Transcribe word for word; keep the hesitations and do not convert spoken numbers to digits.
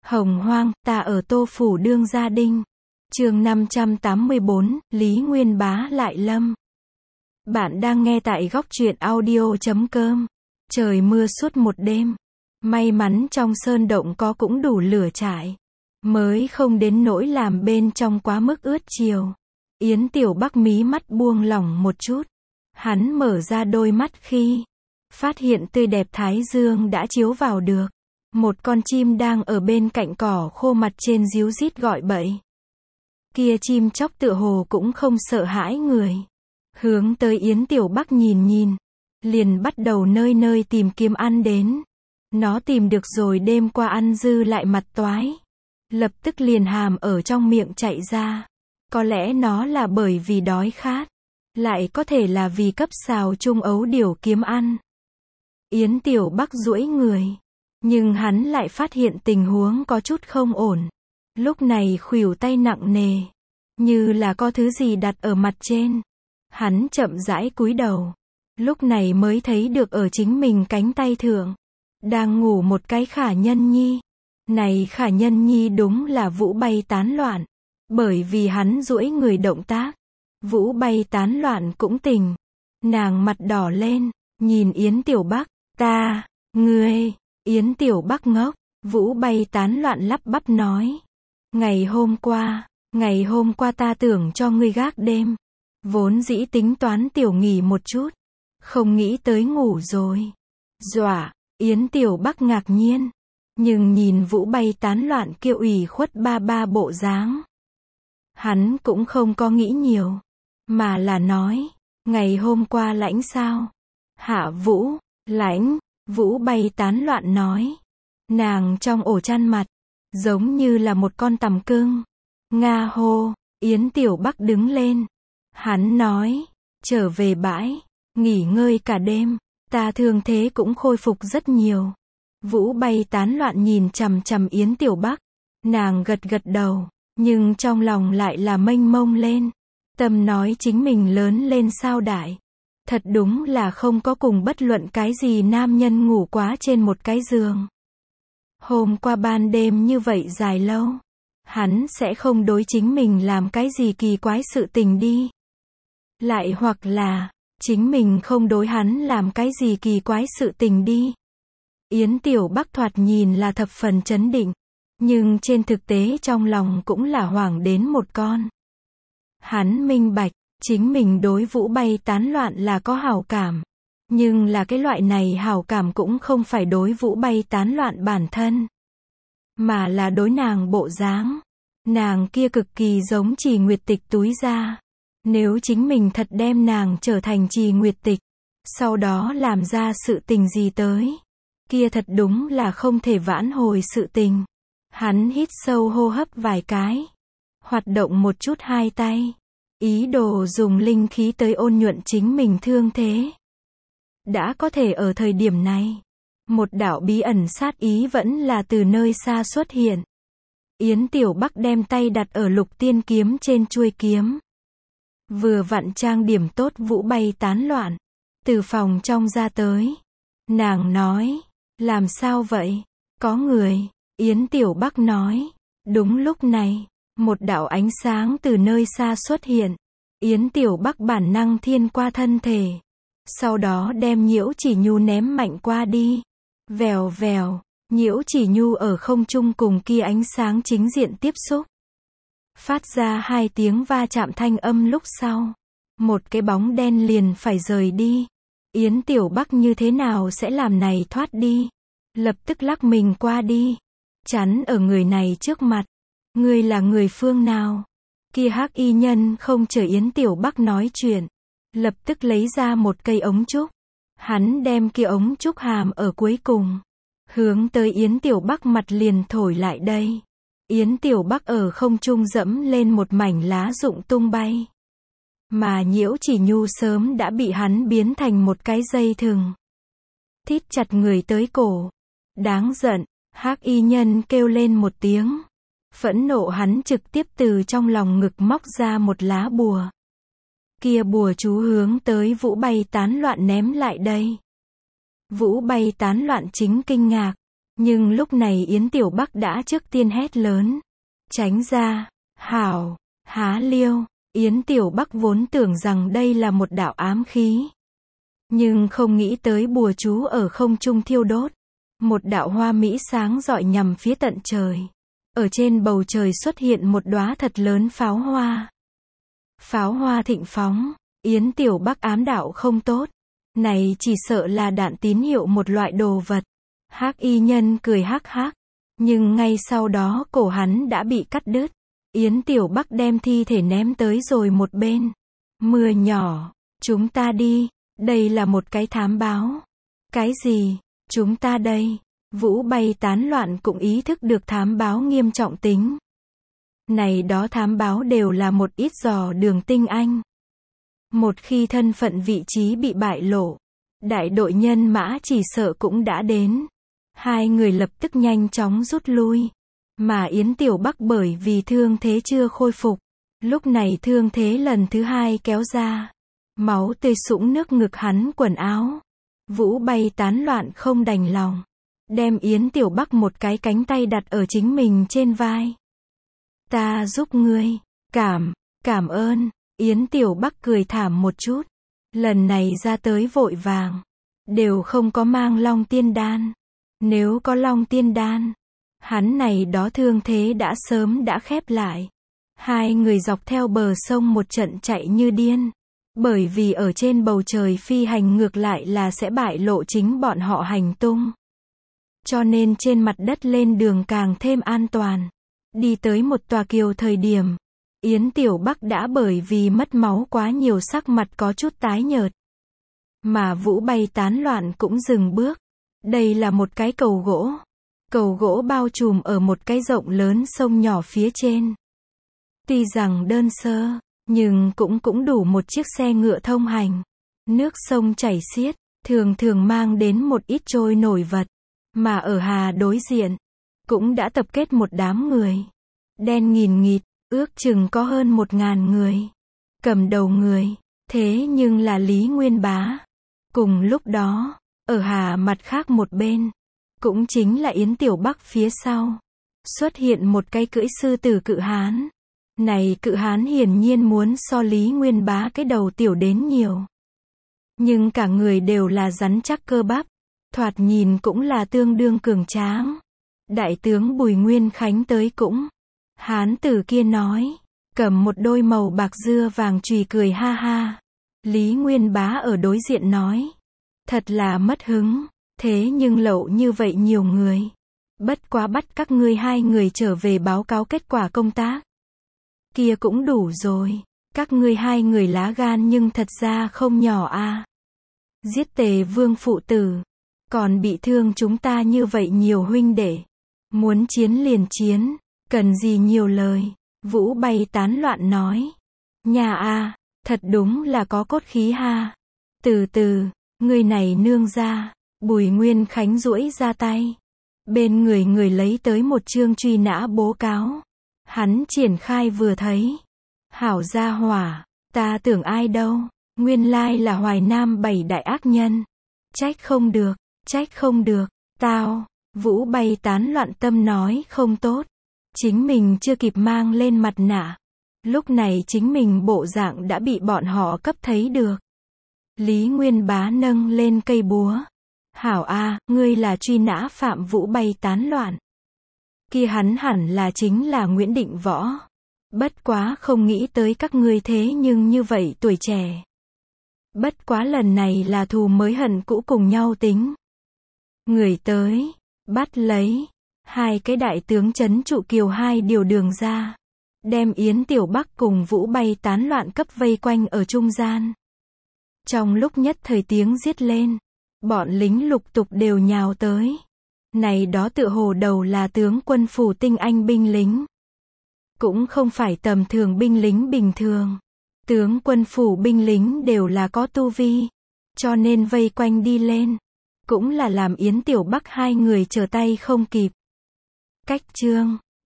Hồng hoang, ta ở Tô Phủ đương gia đinh. Chương năm trăm tám mươi bốn, Lý Nguyên Bá lại lâm. Bạn đang nghe tại góc truyện audio chấm com. Trời mưa suốt một đêm. May mắn trong sơn động có cũng đủ lửa trại. Mới không đến nỗi làm bên trong quá mức ướt chiều. Yến Tiểu Bắc mí mắt buông lỏng một chút. Hắn mở ra đôi mắt khi phát hiện tươi đẹp thái dương đã chiếu vào được. Một con chim đang ở bên cạnh cỏ khô mặt trên ríu rít gọi bậy. Kia chim chóc tựa hồ cũng không sợ hãi người. Hướng tới Yến Tiểu Bắc nhìn nhìn. Liền bắt đầu nơi nơi tìm kiếm ăn đến. Nó tìm được rồi đêm qua ăn dư lại mặt toái. Lập tức liền hàm ở trong miệng chạy ra. Có lẽ nó là bởi vì đói khát. Lại có thể là vì cấp xào trung ấu điểu kiếm ăn. Yến Tiểu Bắc duỗi người. Nhưng hắn lại phát hiện tình huống có chút không ổn. Lúc này khuỷu tay nặng nề. Như là có thứ gì đặt ở mặt trên. Hắn chậm rãi cúi đầu. Lúc này mới thấy được ở chính mình cánh tay thượng. Đang ngủ một cái khả nhân nhi. Này khả nhân nhi đúng là Vũ bay tán loạn. Bởi vì hắn duỗi người động tác. Vũ bay tán loạn cũng tỉnh. Nàng mặt đỏ lên. Nhìn Yến Tiểu Bắc. Ta, ngươi. Yến Tiểu Bắc ngốc. Vũ bay tán loạn lắp bắp nói. Ngày hôm qua. Ngày hôm qua ta tưởng cho ngươi gác đêm. Vốn dĩ tính toán tiểu nghỉ một chút. Không nghĩ tới ngủ rồi. Dọa. Yến Tiểu Bắc ngạc nhiên. Nhưng nhìn Vũ bay tán loạn kêu ủy khuất ba ba bộ dáng. Hắn cũng không có nghĩ nhiều. Mà là nói. Ngày hôm qua lãnh sao? Hạ Vũ. Lãnh. Vũ bay tán loạn nói. Nàng trong ổ chăn mặt. Giống như là một con tằm cưng. Nga hô. Yến Tiểu Bắc đứng lên. Hắn nói. Trở về bãi. Nghỉ ngơi cả đêm. Ta thương thế cũng khôi phục rất nhiều. Vũ bay tán loạn nhìn chằm chằm Yến Tiểu Bắc. Nàng gật gật đầu. Nhưng trong lòng lại là mênh mông lên. Tâm nói chính mình lớn lên sao đại. Thật đúng là không có cùng bất luận cái gì nam nhân ngủ quá trên một cái giường. Hôm qua ban đêm như vậy dài lâu. Hắn sẽ không đối chính mình làm cái gì kỳ quái sự tình đi. Lại hoặc là, chính mình không đối hắn làm cái gì kỳ quái sự tình đi. Yến Tiểu Bắc thoạt nhìn là thập phần chấn định. Nhưng trên thực tế trong lòng cũng là hoảng đến một con. Hắn minh bạch. Chính mình đối Vũ bay tán loạn là có hảo cảm. Nhưng là cái loại này hảo cảm cũng không phải đối Vũ bay tán loạn bản thân. Mà là đối nàng bộ dáng. Nàng kia cực kỳ giống Trì Nguyệt Tịch túi ra. Nếu chính mình thật đem nàng trở thành Trì Nguyệt Tịch. Sau đó làm ra sự tình gì tới. Kia thật đúng là không thể vãn hồi sự tình. Hắn hít sâu hô hấp vài cái. Hoạt động một chút hai tay. Ý đồ dùng linh khí tới ôn nhuận chính mình thương thế. Đã có thể ở thời điểm này. Một đạo bí ẩn sát ý vẫn là từ nơi xa xuất hiện. Yến Tiểu Bắc đem tay đặt ở lục tiên kiếm trên chuôi kiếm. Vừa vặn trang điểm tốt Vũ bay tán loạn. Từ phòng trong ra tới. Nàng nói. Làm sao vậy? Có người. Yến Tiểu Bắc nói. Đúng lúc này. Một đạo ánh sáng từ nơi xa xuất hiện. Yến Tiểu Bắc bản năng thiên qua thân thể. Sau đó đem Nhiễu Chỉ Nhu ném mạnh qua đi. Vèo vèo. Nhiễu Chỉ Nhu ở không trung cùng kia ánh sáng chính diện tiếp xúc. Phát ra hai tiếng va chạm thanh âm lúc sau. Một cái bóng đen liền phải rời đi. Yến Tiểu Bắc như thế nào sẽ làm này thoát đi. Lập tức lắc mình qua đi. Chắn ở người này trước mặt. Ngươi là người phương nào? Kia hắc y nhân không chờ Yến Tiểu Bắc nói chuyện. Lập tức lấy ra một cây ống trúc. Hắn đem kia ống trúc hàm ở cuối cùng. Hướng tới Yến Tiểu Bắc mặt liền thổi lại đây. Yến Tiểu Bắc ở không trung dẫm lên một mảnh lá rụng tung bay. Mà Nhiễu Chỉ Nhu sớm đã bị hắn biến thành một cái dây thừng. Thít chặt người tới cổ. Đáng giận. Hắc y nhân kêu lên một tiếng. Phẫn nộ hắn trực tiếp từ trong lòng ngực móc ra một lá bùa. Kia bùa chú hướng tới Vũ bay tán loạn ném lại đây. Vũ bay tán loạn chính kinh ngạc. Nhưng lúc này Yến Tiểu Bắc đã trước tiên hét lớn. Tránh ra, hảo, há liêu. Yến Tiểu Bắc vốn tưởng rằng đây là một đạo ám khí. Nhưng không nghĩ tới bùa chú ở không trung thiêu đốt. Một đạo hoa mỹ sáng rọi nhằm phía tận trời. Ở trên bầu trời xuất hiện một đóa thật lớn pháo hoa. Pháo hoa thịnh phóng. Yến Tiểu Bắc ám đạo không tốt. Này chỉ sợ là đạn tín hiệu một loại đồ vật. Hắc y nhân cười hắc hắc. Nhưng ngay sau đó cổ hắn đã bị cắt đứt. Yến Tiểu Bắc đem thi thể ném tới rồi một bên. Mưa nhỏ, chúng ta đi, đây là một cái thám báo. Cái gì? Chúng ta đây. Vũ bay tán loạn cũng ý thức được thám báo nghiêm trọng tính. Này đó thám báo đều là một ít dò đường tinh anh. Một khi thân phận vị trí bị bại lộ, đại đội nhân mã chỉ sợ cũng đã đến. Hai người lập tức nhanh chóng rút lui. Mà Yến Tiểu Bắc bởi vì thương thế chưa khôi phục. Lúc này thương thế lần thứ hai kéo ra. Máu tươi sũng nước ngực hắn quần áo. Vũ bay tán loạn không đành lòng. Đem Yến Tiểu Bắc một cái cánh tay đặt ở chính mình trên vai. Ta giúp ngươi. Cảm, cảm ơn. Yến Tiểu Bắc cười thảm một chút. Lần này ra tới vội vàng. Đều không có mang Long Tiên Đan. Nếu có Long Tiên Đan, hắn này đó thương thế đã sớm đã khép lại. Hai người dọc theo bờ sông một trận chạy như điên. Bởi vì ở trên bầu trời phi hành ngược lại là sẽ bại lộ chính bọn họ hành tung. Cho nên trên mặt đất lên đường càng thêm an toàn. Đi tới một tòa kiều thời điểm, Yến Tiểu Bắc đã bởi vì mất máu quá nhiều sắc mặt có chút tái nhợt. Mà Vũ bay tán loạn cũng dừng bước. Đây là một cái cầu gỗ. Cầu gỗ bao trùm ở một cái rộng lớn sông nhỏ phía trên. Tuy rằng đơn sơ, nhưng cũng cũng đủ một chiếc xe ngựa thông hành. Nước sông chảy xiết, thường thường mang đến một ít trôi nổi vật. Mà ở hà đối diện, cũng đã tập kết một đám người. Đen nghìn nghịt, ước chừng có hơn một ngàn người. Cầm đầu người, thế nhưng là Lý Nguyên Bá. Cùng lúc đó, ở hà mặt khác một bên, cũng chính là Yến Tiểu Bắc phía sau, xuất hiện một cái cưỡi sư tử cự hán. Này cự hán hiển nhiên muốn so Lý Nguyên Bá cái đầu tiểu đến nhiều. Nhưng cả người đều là rắn chắc cơ bắp, thoạt nhìn cũng là tương đương cường tráng. Đại tướng Bùi Nguyên Khánh tới cũng. Hán tử kia nói, cầm một đôi màu bạc dưa vàng chùy cười ha ha. Lý Nguyên Bá ở đối diện nói, thật là mất hứng, thế nhưng lậu như vậy nhiều người. Bất quá bắt các ngươi hai người trở về báo cáo kết quả công tác. Kia cũng đủ rồi, các ngươi hai người lá gan nhưng thật ra không nhỏ a. Giết Tề Vương phụ tử, còn bị thương chúng ta như vậy nhiều huynh đệ. Muốn chiến liền chiến, cần gì nhiều lời. Vũ bay tán loạn nói, nhà a, thật đúng là có cốt khí ha. Từ từ, người này nương ra. Bùi Nguyên Khánh duỗi ra tay. Bên người người lấy tới một chương truy nã bố cáo. Hắn triển khai vừa thấy. Hảo gia hỏa, ta tưởng ai đâu. Nguyên lai là Hoài Nam bảy đại ác nhân. Trách không được, trách không được. Tao, Vũ bay tán loạn tâm nói không tốt. Chính mình chưa kịp mang lên mặt nạ. Lúc này chính mình bộ dạng đã bị bọn họ cấp thấy được. Lý Nguyên Bá nâng lên cây búa. Hảo a, ngươi là truy nã phạm Vũ bay tán loạn. Kia hắn hẳn là chính là Nguyễn Định Võ. Bất quá không nghĩ tới các ngươi thế nhưng như vậy tuổi trẻ. Bất quá lần này là thù mới hận cũ cùng nhau tính. Người tới, bắt lấy. Hai cái đại tướng trấn trụ kiều hai điều đường ra. Đem Yến Tiểu Bắc cùng Vũ bay tán loạn cấp vây quanh ở trung gian. Trong lúc nhất thời tiếng giết lên. Bọn lính lục tục đều nhào tới. Này đó tựa hồ đầu là tướng quân phủ tinh anh binh lính. Cũng không phải tầm thường binh lính bình thường. Tướng quân phủ binh lính đều là có tu vi. Cho nên vây quanh đi lên. Cũng là làm Yến Tiểu Bắc hai người trở tay không kịp. Cách chương